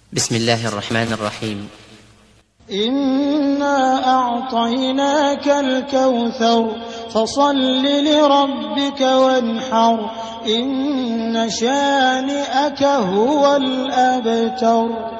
بسم الله الرحمن الرحيم. إنا أعطيناك الكوثر فصل لربك وانحر إن شانئك هو الأبتر.